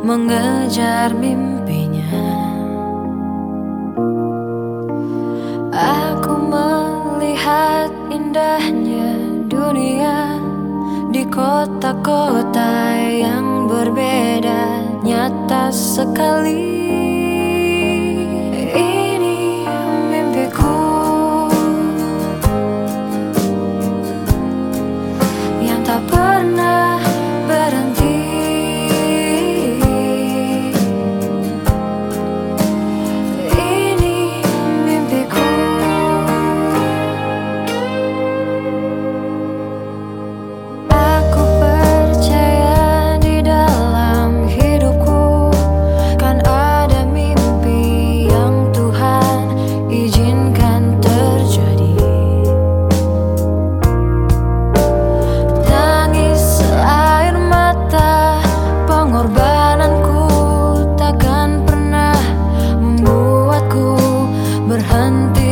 mengejar mimpinya. Aku melihat indahnya dunia di kota-kota yang berbeda, nyata sekali. Ini mimpiku yang tak pernah berhenti. Ini mimpiku. Aku percaya di dalam hidupku kan ada mimpi yang Tuhan izinkan terjadi. Tangis air mata pengorbananku takkan pernah membuatku berhenti